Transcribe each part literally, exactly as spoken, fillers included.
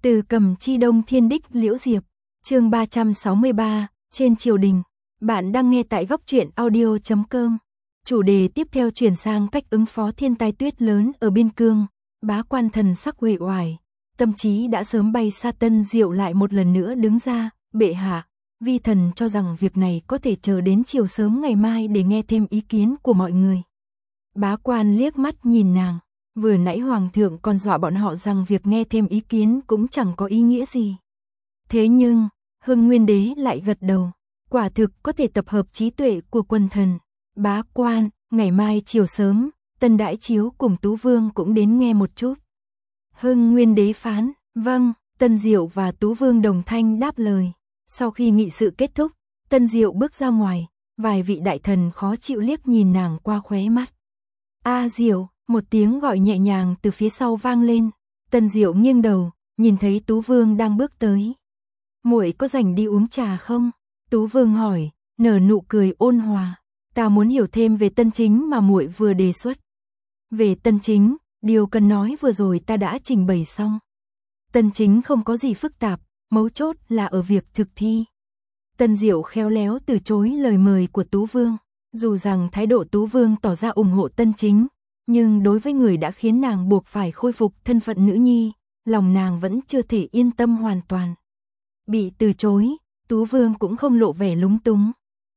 Từ Cầm Chi Đông Thiên Đích Liễu Diệp, chương ba trăm sáu mươi ba, trên triều đình. Bạn đang nghe tại góc truyện audio chấm com. Chủ đề tiếp theo chuyển sang cách ứng phó thiên tai tuyết lớn ở biên cương. Bá Quan thần sắc uể oải, tâm trí đã sớm bay xa. Tân Diệu lại một lần nữa đứng ra, bệ hạ, vi thần cho rằng việc này có thể chờ đến chiều sớm ngày mai để nghe thêm ý kiến của mọi người. Bá Quan liếc mắt nhìn nàng, vừa nãy hoàng thượng còn dọa bọn họ rằng việc nghe thêm ý kiến cũng chẳng có ý nghĩa gì. Thế nhưng, Hưng Nguyên Đế lại gật đầu, quả thực có thể tập hợp trí tuệ của quần thần. Bá Quan, ngày mai chiều sớm, Tân Đãi Chiếu cùng Tú Vương cũng đến nghe một chút. Hưng Nguyên Đế phán, vâng. Tân Diệu và Tú Vương đồng thanh đáp lời. Sau khi nghị sự kết thúc, Tân Diệu bước ra ngoài, vài vị đại thần khó chịu liếc nhìn nàng qua khóe mắt. A Diệu, một tiếng gọi nhẹ nhàng từ phía sau vang lên. Tân Diệu nghiêng đầu, nhìn thấy Tú Vương đang bước tới. Muội có rảnh đi uống trà không? Tú Vương hỏi, nở nụ cười ôn hòa. Ta muốn hiểu thêm về Tân Chính mà muội vừa đề xuất. Về Tân Chính, điều cần nói vừa rồi ta đã trình bày xong. Tân Chính không có gì phức tạp, mấu chốt là ở việc thực thi. Tân Diệu khéo léo từ chối lời mời của Tú Vương. Dù rằng thái độ Tú Vương tỏ ra ủng hộ Tân Chính, nhưng đối với người đã khiến nàng buộc phải khôi phục thân phận nữ nhi, lòng nàng vẫn chưa thể yên tâm hoàn toàn. Bị từ chối, Tú Vương cũng không lộ vẻ lúng túng.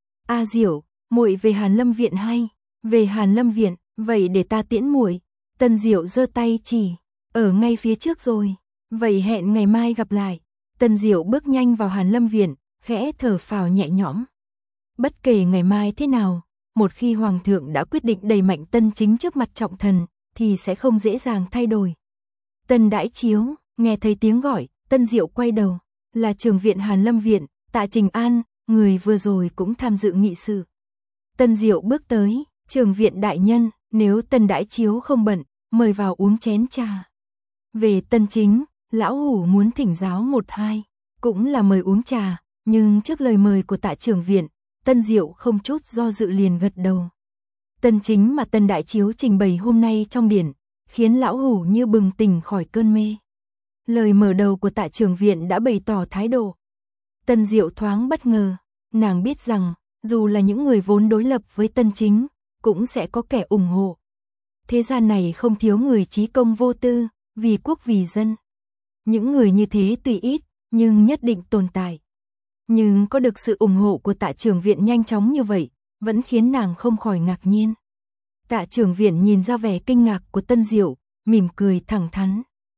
A Diệu, muội về Hàn Lâm Viện hay? Về Hàn Lâm Viện, vậy để ta tiễn muội. Tân Diệu giơ tay chỉ, ở ngay phía trước rồi. Vậy hẹn ngày mai gặp lại. Tân Diệu bước nhanh vào Hàn Lâm Viện, khẽ thở phào nhẹ nhõm. Bất kể ngày mai thế nào, một khi Hoàng thượng đã quyết định đẩy mạnh Tân Chính trước mặt trọng thần, thì sẽ không dễ dàng thay đổi. Tân Đãi Chiếu, nghe thấy tiếng gọi, Tân Diệu quay đầu, là Trường viện Hàn Lâm Viện, Tạ Trình An, người vừa rồi cũng tham dự nghị sự. Tân Diệu bước tới, Trường viện đại nhân, nếu Tân Đãi Chiếu không bận, mời vào uống chén trà. Về Tân Chính, lão hủ muốn thỉnh giáo một hai, cũng là mời uống trà, nhưng trước lời mời của Tạ Trường viện, Tân Diệu không chút do dự liền gật đầu. Tân Chính mà Tân Đãi Chiếu trình bày hôm nay trong điển, khiến lão hủ như bừng tỉnh khỏi cơn mê. Lời mở đầu của Tạ Trường viện đã bày tỏ thái độ. Tân Diệu thoáng bất ngờ, nàng biết rằng, dù là những người vốn đối lập với Tân Chính, cũng sẽ có kẻ ủng hộ. Thế gian này không thiếu người chí công vô tư, vì quốc vì dân. Những người như thế tuy ít, nhưng nhất định tồn tại. Nhưng có được sự ủng hộ của Tạ Trường viện nhanh chóng như vậy, vẫn khiến nàng không khỏi ngạc nhiên. Tạ Trường viện nhìn ra vẻ kinh ngạc của Tân Diệu, mỉm cười thẳng thắn.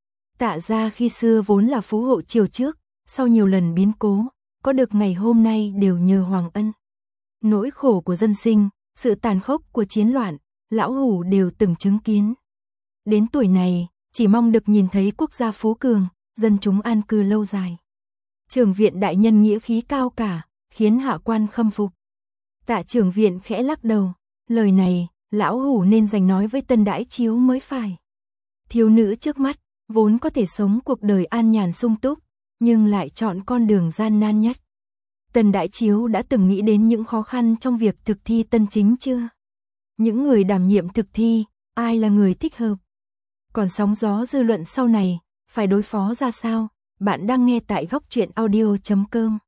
Tạ gia khi xưa vốn là phú hộ triều trước, sau nhiều lần biến cố, có được ngày hôm nay đều nhờ Hoàng ân. Nỗi khổ của dân sinh, sự tàn khốc của chiến loạn, lão hủ đều từng chứng kiến. Đến tuổi này, chỉ mong được nhìn thấy quốc gia phú cường, dân chúng an cư lâu dài. Trường viện đại nhân nghĩa khí cao cả, khiến hạ quan khâm phục. Tạ Trường viện khẽ lắc đầu, lời này, lão hủ nên dành nói với Tân Đãi Chiếu mới phải. Thiếu nữ trước mắt, vốn có thể sống cuộc đời an nhàn sung túc, nhưng lại chọn con đường gian nan nhất. Tân Đãi Chiếu đã từng nghĩ đến những khó khăn trong việc thực thi Tân Chính chưa? Những người đảm nhiệm thực thi, ai là người thích hợp? Còn sóng gió dư luận sau này, phải đối phó ra sao? Bạn đang nghe tại góc truyện audio chấm com.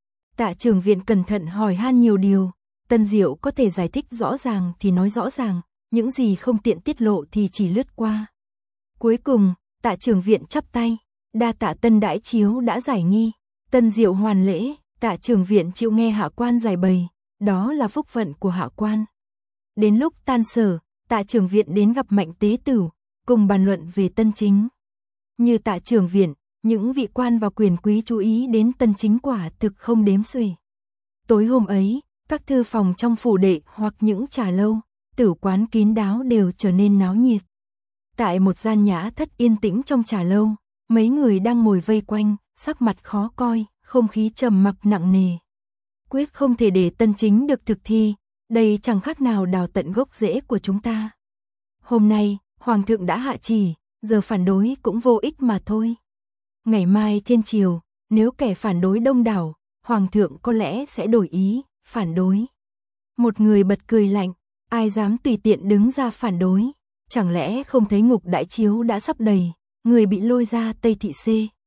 Tạ Trường viện cẩn thận hỏi han nhiều điều, Tân Diệu có thể giải thích rõ ràng thì nói rõ ràng, những gì không tiện tiết lộ thì chỉ lướt qua. Cuối cùng, Tạ Trường viện chắp tay, đa tạ Tân Đãi Chiếu đã giải nghi. Tân Diệu hoàn lễ, Tạ Trường viện chịu nghe hạ quan giải bày, đó là phúc phận của hạ quan. Đến lúc tan sở, Tạ Trường viện đến gặp Mạnh Tế Tửu, cùng bàn luận về Tân Chính. Như Tạ Trường viện, những vị quan và quyền quý chú ý đến Tân Chính quả thực không đếm xuể. Tối hôm ấy, các thư phòng trong phủ đệ hoặc những trà lâu, tử quán kín đáo đều trở nên náo nhiệt. Tại một gian nhã thất yên tĩnh trong trà lâu, mấy người đang ngồi vây quanh, sắc mặt khó coi, không khí trầm mặc nặng nề. Quyết không thể để Tân Chính được thực thi, đây chẳng khác nào đào tận gốc rễ của chúng ta. Hôm nay, Hoàng thượng đã hạ chỉ, giờ phản đối cũng vô ích mà thôi. Ngày mai trên chiều, nếu kẻ phản đối đông đảo, Hoàng thượng có lẽ sẽ đổi ý, phản đối. Một người bật cười lạnh, ai dám tùy tiện đứng ra phản đối, chẳng lẽ không thấy ngục Đãi Chiếu đã sắp đầy, người bị lôi ra Tây Thị C,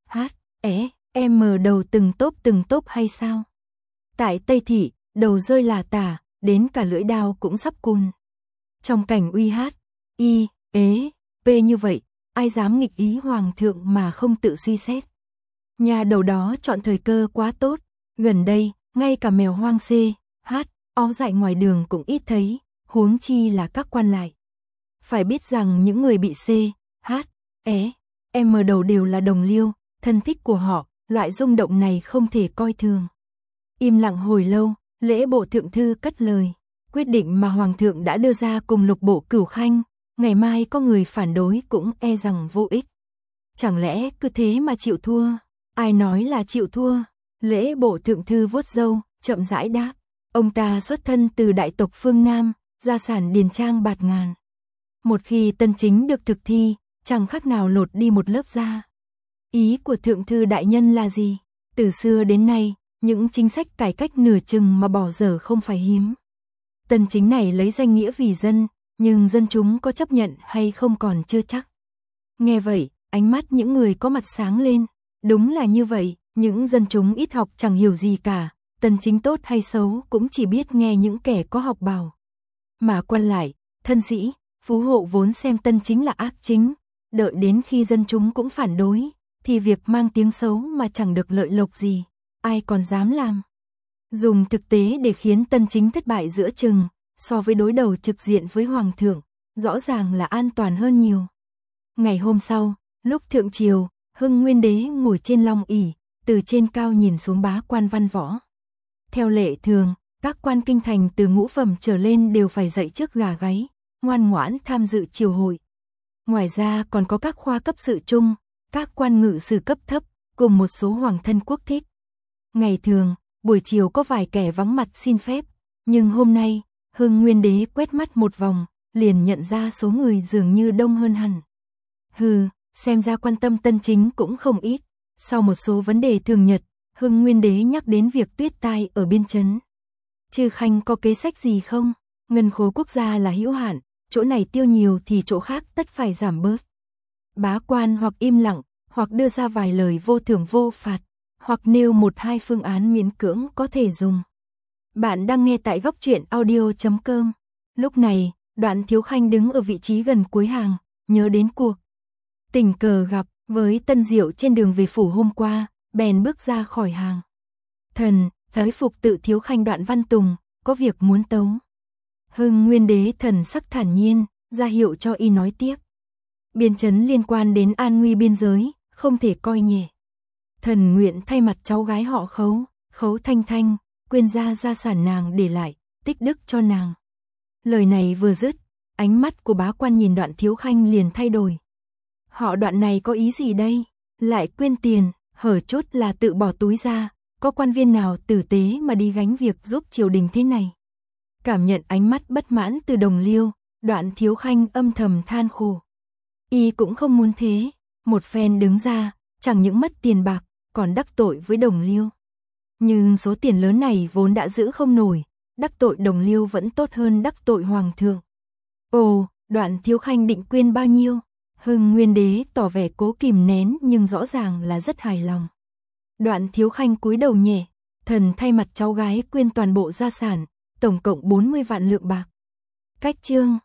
H, E, M đầu từng tốp từng tốp hay sao? Tại Tây Thị, đầu rơi là tả, đến cả lưỡi đao cũng sắp cùn. Trong cảnh uy hát, y, ế, p như vậy, ai dám nghịch ý hoàng thượng mà không tự suy xét. Nhà đầu đó chọn thời cơ quá tốt, gần đây, ngay cả mèo hoang c, h, o dại ngoài đường cũng ít thấy, huống chi là các quan lại. Phải biết rằng những người bị c, h, e, m đầu đều là đồng liêu, thân thích của họ, loại rung động này không thể coi thường. Im lặng hồi lâu, lễ bộ thượng thư cất lời, quyết định mà hoàng thượng đã đưa ra cùng lục bộ Cửu Khanh, ngày mai có người phản đối cũng e rằng vô ích. Chẳng lẽ cứ thế mà chịu thua? Ai nói là chịu thua? Lễ bộ thượng thư vuốt râu, chậm rãi đáp. Ông ta xuất thân từ đại tộc phương Nam, gia sản điền trang bạt ngàn. Một khi tân chính được thực thi, chẳng khác nào lột đi một lớp da. Ý của thượng thư đại nhân là gì? Từ xưa đến nay, những chính sách cải cách nửa chừng mà bỏ dở không phải hiếm. Tân chính này lấy danh nghĩa vì dân, nhưng dân chúng có chấp nhận hay không còn chưa chắc. Nghe vậy, ánh mắt những người có mặt sáng lên. Đúng là như vậy, những dân chúng ít học chẳng hiểu gì cả, tân chính tốt hay xấu cũng chỉ biết nghe những kẻ có học bảo. Mà quan lại, thân sĩ, phú hộ vốn xem tân chính là ác chính, đợi đến khi dân chúng cũng phản đối, thì việc mang tiếng xấu mà chẳng được lợi lộc gì, ai còn dám làm. Dùng thực tế để khiến tân chính thất bại giữa chừng, so với đối đầu trực diện với hoàng thượng, rõ ràng là an toàn hơn nhiều. Ngày hôm sau, lúc thượng triều, Hưng Nguyên đế ngồi trên long ỷ, từ trên cao nhìn xuống bá quan văn võ. Theo lệ thường, các quan kinh thành từ ngũ phẩm trở lên đều phải dậy trước gà gáy, ngoan ngoãn tham dự triều hội. Ngoài ra còn có các khoa cấp sự chung, các quan ngự sử cấp thấp, cùng một số hoàng thân quốc thích. Ngày thường, buổi chiều có vài kẻ vắng mặt xin phép, nhưng hôm nay, Hưng Nguyên đế quét mắt một vòng, liền nhận ra số người dường như đông hơn hẳn. Hừ, xem ra quan tâm tân chính cũng không ít. Sau một số vấn đề thường nhật, Hưng Nguyên đế nhắc đến việc tuyết tai ở biên trấn. Chư Khanh có kế sách gì không? Ngân khố quốc gia là hữu hạn, chỗ này tiêu nhiều thì chỗ khác tất phải giảm bớt. Bá quan hoặc im lặng, hoặc đưa ra vài lời vô thưởng vô phạt, hoặc nêu một hai phương án miễn cưỡng có thể dùng. Bạn đang nghe tại góc truyện audio chấm com. Lúc này, Đoạn Thiếu Khanh đứng ở vị trí gần cuối hàng, nhớ đến cuộc tình cờ gặp với Tân Diệu trên đường về phủ hôm qua, bèn bước ra khỏi hàng. Thần, thấy phục tự Thiếu Khanh Đoạn Văn Tùng, có việc muốn tấu. Hưng Nguyên đế thần sắc thản nhiên, ra hiệu cho y nói tiếp. Biên trấn liên quan đến an nguy biên giới, không thể coi nhẹ. Thần nguyện thay mặt cháu gái họ Khấu, Khấu Thanh Thanh, quyên ra gia sản nàng để lại, tích đức cho nàng. Lời này vừa dứt, ánh mắt của bá quan nhìn Đoạn Thiếu Khanh liền thay đổi. Họ Đoạn này có ý gì đây? Lại quyên tiền, hở chốt là tự bỏ túi ra, có quan viên nào tử tế mà đi gánh việc giúp triều đình thế này? Cảm nhận ánh mắt bất mãn từ đồng liêu, Đoạn Thiếu Khanh âm thầm than khổ. Y cũng không muốn thế, một phen đứng ra, chẳng những mất tiền bạc, còn đắc tội với đồng liêu. Nhưng số tiền lớn này vốn đã giữ không nổi, đắc tội đồng liêu vẫn tốt hơn đắc tội hoàng thượng. Ồ, Đoạn Thiếu Khanh định quyên bao nhiêu? Hưng Nguyên đế tỏ vẻ cố kìm nén nhưng rõ ràng là rất hài lòng. Đoạn Thiếu Khanh cúi đầu nhẹ, thần thay mặt cháu gái quyên toàn bộ gia sản, tổng cộng bốn mươi vạn lượng bạc. Cách chương